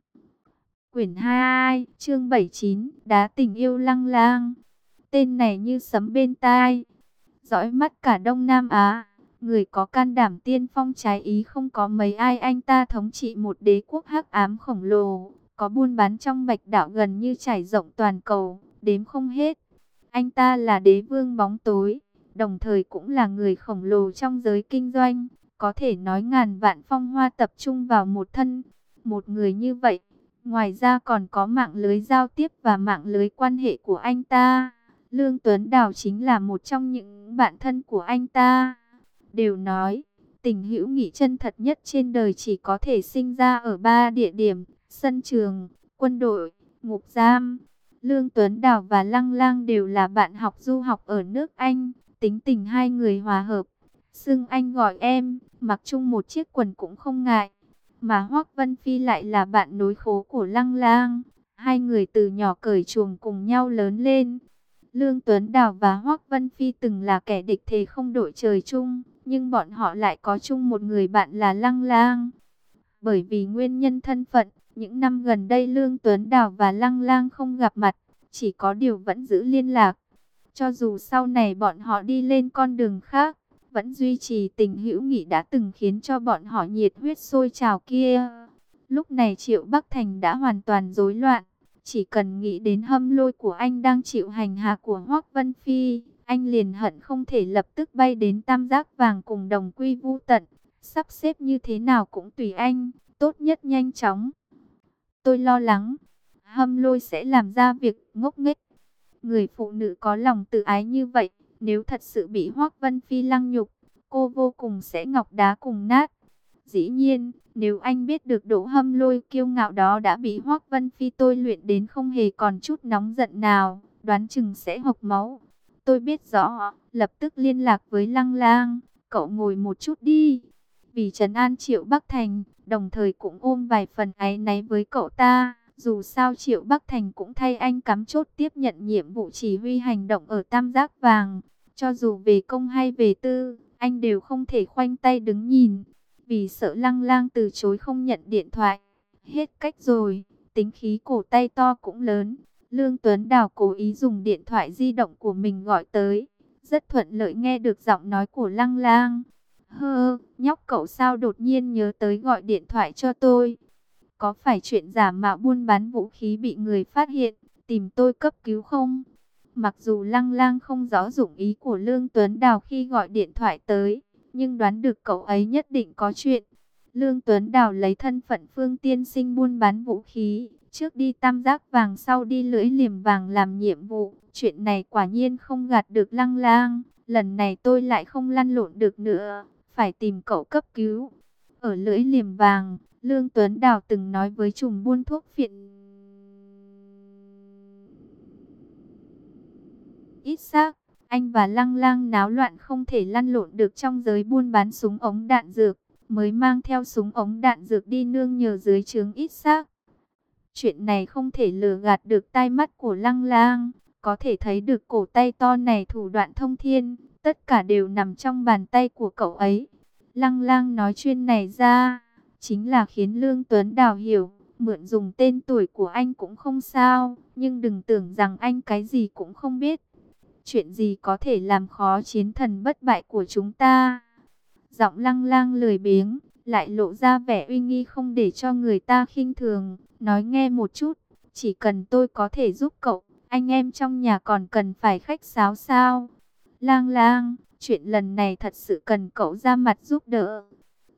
Quyển hai, chương bảy mươi chín, Đá tình yêu Lăng Lang. Tên này như sấm bên tai, dõi mắt cả Đông Nam Á. Người có can đảm tiên phong trái ý không có mấy ai. Anh ta thống trị một đế quốc hắc ám khổng lồ, có buôn bán trong bạch đạo gần như trải rộng toàn cầu, đếm không hết. Anh ta là đế vương bóng tối, đồng thời cũng là người khổng lồ trong giới kinh doanh. Có thể nói ngàn vạn phong hoa tập trung vào một thân. Một người như vậy, ngoài ra còn có mạng lưới giao tiếp và mạng lưới quan hệ của anh ta. Lương Tuấn Đào chính là một trong những bạn thân của anh ta. Đều nói, tình hữu nghị chân thật nhất trên đời chỉ có thể sinh ra ở ba địa điểm: sân trường, quân đội, ngục giam. Lương Tuấn Đào và Lăng Lang đều là bạn học du học ở nước Anh. Tính tình hai người hòa hợp, xưng anh gọi em, mặc chung một chiếc quần cũng không ngại. Mà Hoắc Vân Phi lại là bạn nối khố của Lăng Lang. Hai người từ nhỏ cởi chuồng cùng nhau lớn lên. Lương Tuấn Đào và Hoắc Vân Phi từng là kẻ địch thề không đội trời chung, nhưng bọn họ lại có chung một người bạn là Lăng Lang. Bởi vì nguyên nhân thân phận, những năm gần đây Lương Tuấn Đào và Lăng Lang không gặp mặt, chỉ có điều vẫn giữ liên lạc. Cho dù sau này bọn họ đi lên con đường khác, vẫn duy trì tình hữu nghị đã từng khiến cho bọn họ nhiệt huyết sôi trào kia. Lúc này Triệu Bắc Thành đã hoàn toàn rối loạn. Chỉ cần nghĩ đến Hâm Lôi của anh đang chịu hành hạ của Hoắc Vân Phi, anh liền hận không thể lập tức bay đến Tam Giác Vàng cùng đồng quy vu tận. Sắp xếp như thế nào cũng tùy anh, tốt nhất nhanh chóng. Tôi lo lắng, Hâm Lôi sẽ làm ra việc ngốc nghếch. Người phụ nữ có lòng tự ái như vậy, nếu thật sự bị Hoắc Vân Phi lăng nhục, cô vô cùng sẽ ngọc đá cùng nát. Dĩ nhiên, nếu anh biết được Đỗ Hâm Lôi kiêu ngạo đó đã bị Hoắc Vân Phi tôi luyện đến không hề còn chút nóng giận nào, đoán chừng sẽ hộc máu. Tôi biết rõ, lập tức liên lạc với Lăng Lang, cậu ngồi một chút đi. Vì trấn an Triệu Bắc Thành, đồng thời cũng ôm vài phần áy náy với cậu ta. Dù sao Triệu Bắc Thành cũng thay anh cắm chốt tiếp nhận nhiệm vụ chỉ huy hành động ở Tam Giác Vàng. Cho dù về công hay về tư, anh đều không thể khoanh tay đứng nhìn. Vì sợ Lăng Lang từ chối không nhận điện thoại. Hết cách rồi, tính khí cổ tay to cũng lớn. Lương Tuấn Đào cố ý dùng điện thoại di động của mình gọi tới. Rất thuận lợi nghe được giọng nói của Lăng Lang. Hơ, nhóc cậu sao đột nhiên nhớ tới gọi điện thoại cho tôi? Có phải chuyện giả mạo buôn bán vũ khí bị người phát hiện, tìm tôi cấp cứu không? Mặc dù Lăng Lang không rõ dụng ý của Lương Tuấn Đào khi gọi điện thoại tới, nhưng đoán được cậu ấy nhất định có chuyện. Lương Tuấn Đào lấy thân phận Phương tiên sinh buôn bán vũ khí, trước đi Tam Giác Vàng sau đi Lưỡi Liềm Vàng làm nhiệm vụ. Chuyện này quả nhiên không gạt được Lăng Lang. Lần này tôi lại không lăn lộn được nữa, phải tìm cậu cấp cứu. Ở Lưỡi Liềm Vàng, Lương Tuấn Đào từng nói với trùm buôn thuốc phiện ít xác, anh và Lăng Lang náo loạn không thể lăn lộn được trong giới buôn bán súng ống đạn dược, mới mang theo súng ống đạn dược đi nương nhờ dưới trướng ít xác. Chuyện này không thể lừa gạt được tai mắt của Lăng Lang, có thể thấy được cổ tay to này thủ đoạn thông thiên, tất cả đều nằm trong bàn tay của cậu ấy. Lăng Lang nói chuyên này ra, chính là khiến Lương Tuấn Đào hiểu, mượn dùng tên tuổi của anh cũng không sao, nhưng đừng tưởng rằng anh cái gì cũng không biết. Chuyện gì có thể làm khó chiến thần bất bại của chúng ta? Giọng Lăng Lang lười biếng, lại lộ ra vẻ uy nghi không để cho người ta khinh thường. Nói nghe một chút, chỉ cần tôi có thể giúp cậu, anh em trong nhà còn cần phải khách sáo sao? Lang Lang, chuyện lần này thật sự cần cậu ra mặt giúp đỡ.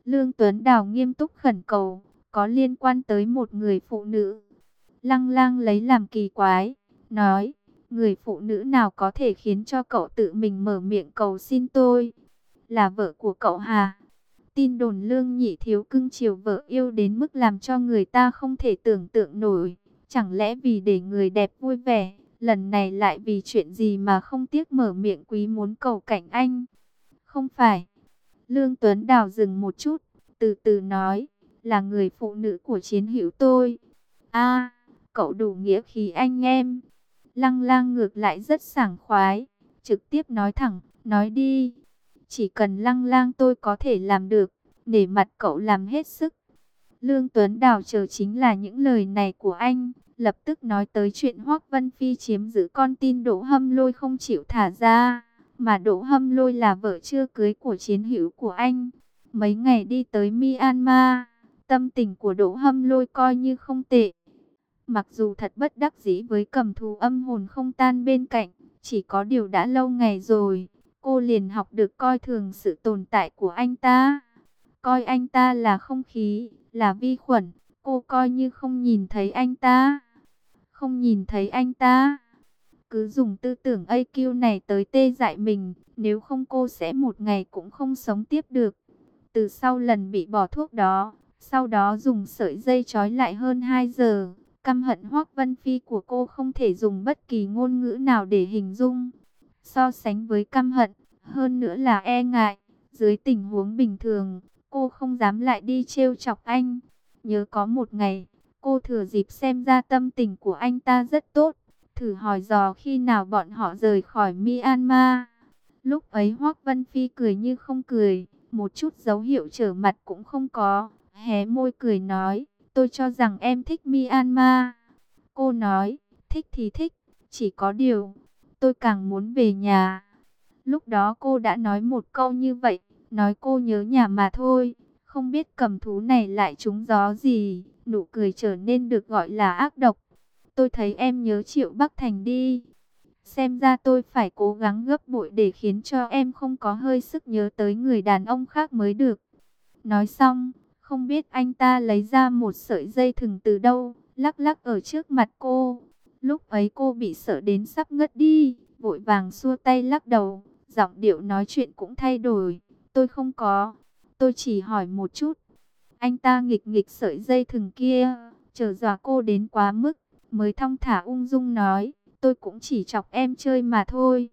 Lương Tuấn Đào nghiêm túc khẩn cầu, có liên quan tới một người phụ nữ. Lăng Lang lấy làm kỳ quái, nói, người phụ nữ nào có thể khiến cho cậu tự mình mở miệng cầu xin tôi? Là vợ của cậu hà? Tin đồn Lương Nhị Thiếu cưng chiều vợ yêu đến mức làm cho người ta không thể tưởng tượng nổi. Chẳng lẽ vì để người đẹp vui vẻ, lần này lại vì chuyện gì mà không tiếc mở miệng quý muốn cầu cảnh anh? Không phải. Lương Tuấn Đào dừng một chút, từ từ nói, là người phụ nữ của chiến hữu tôi. A, cậu đủ nghĩa khí anh em. Lăng Lang ngược lại rất sảng khoái, trực tiếp nói thẳng, nói đi. Chỉ cần Lăng Lang tôi có thể làm được, nể mặt cậu làm hết sức. Lương Tuấn Đào chờ chính là những lời này của anh, lập tức nói tới chuyện Hoắc Vân Phi chiếm giữ con tin Đỗ Hâm Lôi không chịu thả ra, mà Đỗ Hâm Lôi là vợ chưa cưới của chiến hữu của anh. Mấy ngày đi tới Myanmar, tâm tình của Đỗ Hâm Lôi coi như không tệ. Mặc dù thật bất đắc dĩ với cầm thú âm hồn không tan bên cạnh, chỉ có điều đã lâu ngày rồi, cô liền học được coi thường sự tồn tại của anh ta. Coi anh ta là không khí, là vi khuẩn, cô coi như không nhìn thấy anh ta. Không nhìn thấy anh ta. Cứ dùng tư tưởng a quy này tới tê dại mình, nếu không cô sẽ một ngày cũng không sống tiếp được. Từ sau lần bị bỏ thuốc đó, sau đó dùng sợi dây trói lại hơn hai giờ, căm hận Hoắc Vân Phi của cô không thể dùng bất kỳ ngôn ngữ nào để hình dung. So sánh với căm hận, hơn nữa là e ngại, dưới tình huống bình thường, cô không dám lại đi trêu chọc anh. Nhớ có một ngày, cô thừa dịp xem ra tâm tình của anh ta rất tốt, thử hỏi dò khi nào bọn họ rời khỏi Myanmar. Lúc ấy Hoắc Vân Phi cười như không cười, một chút dấu hiệu trở mặt cũng không có, hé môi cười nói, tôi cho rằng em thích Myanmar. Cô nói, thích thì thích, chỉ có điều, tôi càng muốn về nhà. Lúc đó cô đã nói một câu như vậy, nói cô nhớ nhà mà thôi. Không biết cầm thú này lại trúng gió gì, nụ cười trở nên được gọi là ác độc. Tôi thấy em nhớ Triệu Bắc Thành đi. Xem ra tôi phải cố gắng gấp bội để khiến cho em không có hơi sức nhớ tới người đàn ông khác mới được. Nói xong, không biết anh ta lấy ra một sợi dây thừng từ đâu, lắc lắc ở trước mặt cô. Lúc ấy cô bị sợ đến sắp ngất đi, vội vàng xua tay lắc đầu, giọng điệu nói chuyện cũng thay đổi. Tôi không có, tôi chỉ hỏi một chút. Anh ta nghịch nghịch sợi dây thừng kia, chờ dọa cô đến quá mức, mới thong thả ung dung nói, tôi cũng chỉ chọc em chơi mà thôi.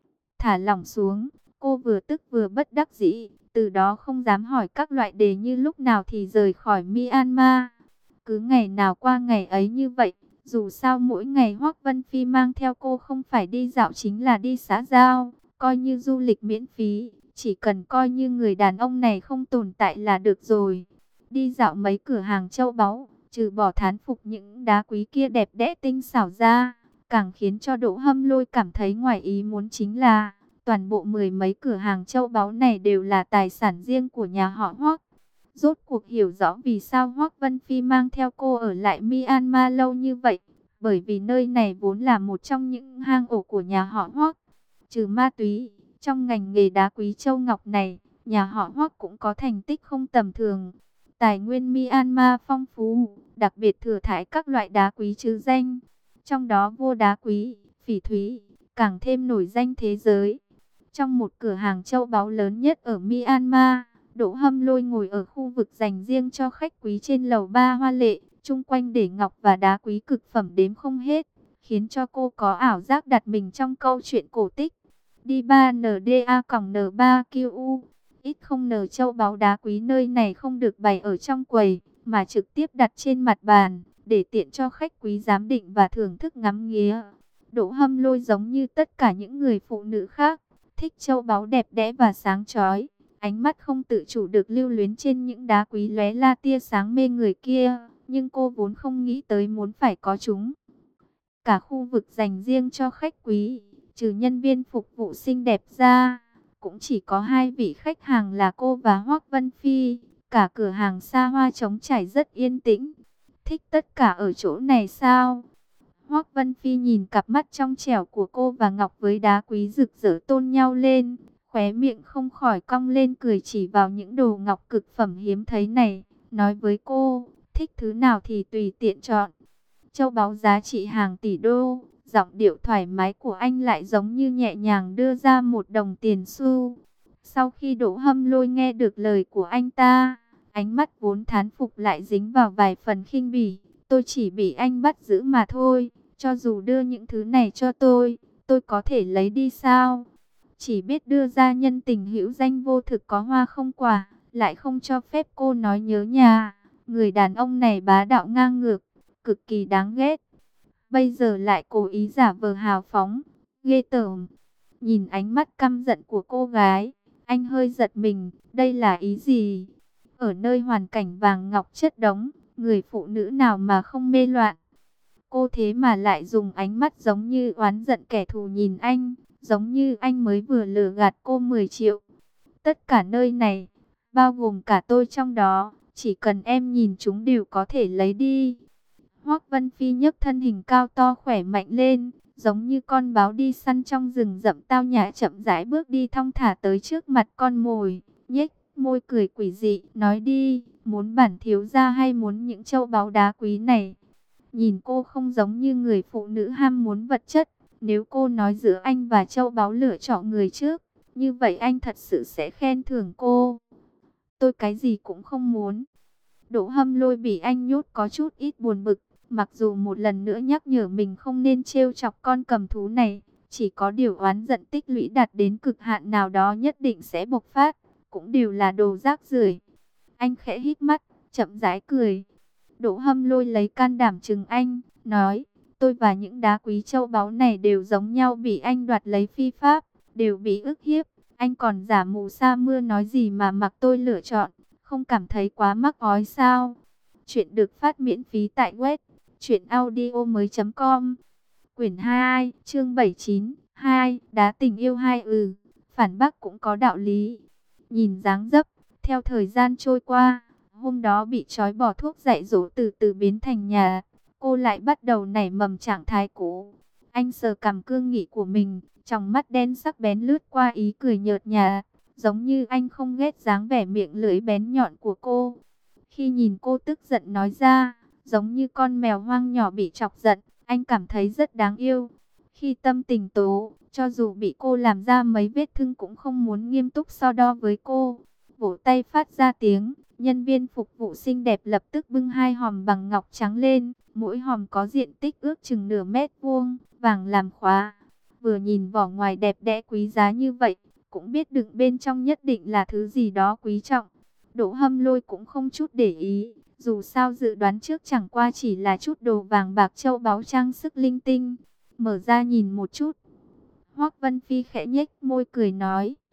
Thả lỏng xuống, cô vừa tức vừa bất đắc dĩ, từ đó không dám hỏi các loại đề như lúc nào thì rời khỏi Myanmar. Cứ ngày nào qua ngày ấy như vậy, dù sao mỗi ngày Hoắc Vân Phi mang theo cô không phải đi dạo chính là đi xã giao, coi như du lịch miễn phí, chỉ cần coi như người đàn ông này không tồn tại là được rồi. Đi dạo mấy cửa hàng châu báu, trừ bỏ thán phục những đá quý kia đẹp đẽ tinh xảo ra, càng khiến cho Đỗ Hâm Lôi cảm thấy ngoài ý muốn chính là toàn bộ mười mấy cửa hàng châu báu này đều là tài sản riêng của nhà họ Hoắc. Rốt cuộc hiểu rõ vì sao Hoắc Vân Phi mang theo cô ở lại Myanmar lâu như vậy, bởi vì nơi này vốn là một trong những hang ổ của nhà họ Hoắc. Trừ ma túy, trong ngành nghề đá quý châu ngọc này, nhà họ Hoắc cũng có thành tích không tầm thường. Tài nguyên Myanmar phong phú, đặc biệt thừa thãi các loại đá quý trứ danh. Trong đó vua đá quý, phỉ thúy, càng thêm nổi danh thế giới. Trong một cửa hàng châu báu lớn nhất ở Myanmar, Đỗ Hâm Lôi ngồi ở khu vực dành riêng cho khách quý trên lầu ba hoa lệ, chung quanh để ngọc và đá quý cực phẩm đếm không hết, khiến cho cô có ảo giác đặt mình trong câu chuyện cổ tích. Đi ba N D A N ba Q U, ít không n châu báu đá quý nơi này không được bày ở trong quầy, mà trực tiếp đặt trên mặt bàn, để tiện cho khách quý giám định và thưởng thức ngắm nghía. Đỗ Hâm Lôi giống như tất cả những người phụ nữ khác, thích châu báu đẹp đẽ và sáng chói. Ánh mắt không tự chủ được lưu luyến trên những đá quý lóe la tia sáng mê người kia, nhưng cô vốn không nghĩ tới muốn phải có chúng. Cả khu vực dành riêng cho khách quý, trừ nhân viên phục vụ xinh đẹp ra, cũng chỉ có hai vị khách hàng là cô và Hoắc Vân Phi. Cả cửa hàng xa hoa trống trải rất yên tĩnh. Thích tất cả ở chỗ này sao? Hoắc Vân Phi nhìn cặp mắt trong trẻo của cô và ngọc với đá quý rực rỡ tôn nhau lên, khóe khóe miệng không khỏi cong lên cười, chỉ vào những đồ ngọc cực phẩm hiếm thấy này, nói với cô, thích thứ nào thì tùy tiện chọn. Châu báu giá trị hàng tỷ đô, giọng điệu thoải mái của anh lại giống như nhẹ nhàng đưa ra một đồng tiền xu. Sau khi Đỗ Hâm Lôi nghe được lời của anh ta, ánh mắt vốn thán phục lại dính vào vài phần khinh bỉ. Tôi chỉ bị anh bắt giữ mà thôi, cho dù đưa những thứ này cho tôi, tôi có thể lấy đi sao? Chỉ biết đưa ra nhân tình hữu danh vô thực, có hoa không quả, lại không cho phép cô nói nhớ nhà. Người đàn ông này bá đạo ngang ngược, cực kỳ đáng ghét. Bây giờ lại cố ý giả vờ hào phóng, ghê tởm. Nhìn ánh mắt căm giận của cô gái, anh hơi giật mình, đây là ý gì? Ở nơi hoàn cảnh vàng ngọc chất đống, người phụ nữ nào mà không mê loạn? Cô thế mà lại dùng ánh mắt giống như oán giận kẻ thù nhìn anh, giống như anh mới vừa lừa gạt cô mười triệu. Tất cả nơi này, bao gồm cả tôi trong đó, chỉ cần em nhìn chúng đều có thể lấy đi. Hoắc Vân Phi nhấc thân hình cao to khỏe mạnh lên, giống như con báo đi săn trong rừng rậm, tao nhã chậm rãi bước đi thong thả tới trước mặt con mồi, nhếch môi cười quỷ dị, nói đi, muốn bản thiếu gia hay muốn những châu báu đá quý này? Nhìn cô không giống như người phụ nữ ham muốn vật chất, nếu cô nói giữa anh và châu báu lựa chọn người trước, như vậy anh thật sự sẽ khen thưởng cô. Tôi cái gì cũng không muốn. Đỗ Hâm Lôi bị anh nhốt có chút ít buồn bực, mặc dù một lần nữa nhắc nhở mình không nên trêu chọc con cầm thú này, chỉ có điều oán giận tích lũy đạt đến cực hạn nào đó nhất định sẽ bộc phát, cũng đều là đồ rác rưởi. Anh khẽ hít mắt, chậm rãi cười. Đỗ Hâm Lôi lấy can đảm chừng anh, nói, tôi và những đá quý châu báu này đều giống nhau, bị anh đoạt lấy phi pháp, đều bị ức hiếp. Anh còn giả mù sa mưa nói gì mà mặc tôi lựa chọn, không cảm thấy quá mắc ói sao? Chuyện được phát miễn phí tại web truyện audio mới chấm com. Quyển hai, chương bảy mươi chín, hai, đá tình yêu hai. Ừ, phản bác cũng có đạo lý. Nhìn dáng dấp, theo thời gian trôi qua, hôm đó bị trói bỏ thuốc dạy dỗ từ từ biến thành nhà, cô lại bắt đầu nảy mầm trạng thái cũ. Anh sờ cằm cương nghị của mình, trong mắt đen sắc bén lướt qua ý cười nhợt nhạt, giống như anh không ghét dáng vẻ miệng lưỡi bén nhọn của cô. Khi nhìn cô tức giận nói ra, giống như con mèo hoang nhỏ bị chọc giận, anh cảm thấy rất đáng yêu. Khi tâm tình tố, cho dù bị cô làm ra mấy vết thương cũng không muốn nghiêm túc so đo với cô. Vỗ tay phát ra tiếng, nhân viên phục vụ xinh đẹp lập tức bưng hai hòm bằng ngọc trắng lên, mỗi hòm có diện tích ước chừng nửa mét vuông, vàng làm khóa. Vừa nhìn vỏ ngoài đẹp đẽ quý giá như vậy, cũng biết đựng bên trong nhất định là thứ gì đó quý trọng. Đỗ Hâm Lôi cũng không chút để ý, dù sao dự đoán trước chẳng qua chỉ là chút đồ vàng bạc châu báu trang sức linh tinh. Mở ra nhìn một chút. Hoắc Vân Phi khẽ nhếch môi cười nói,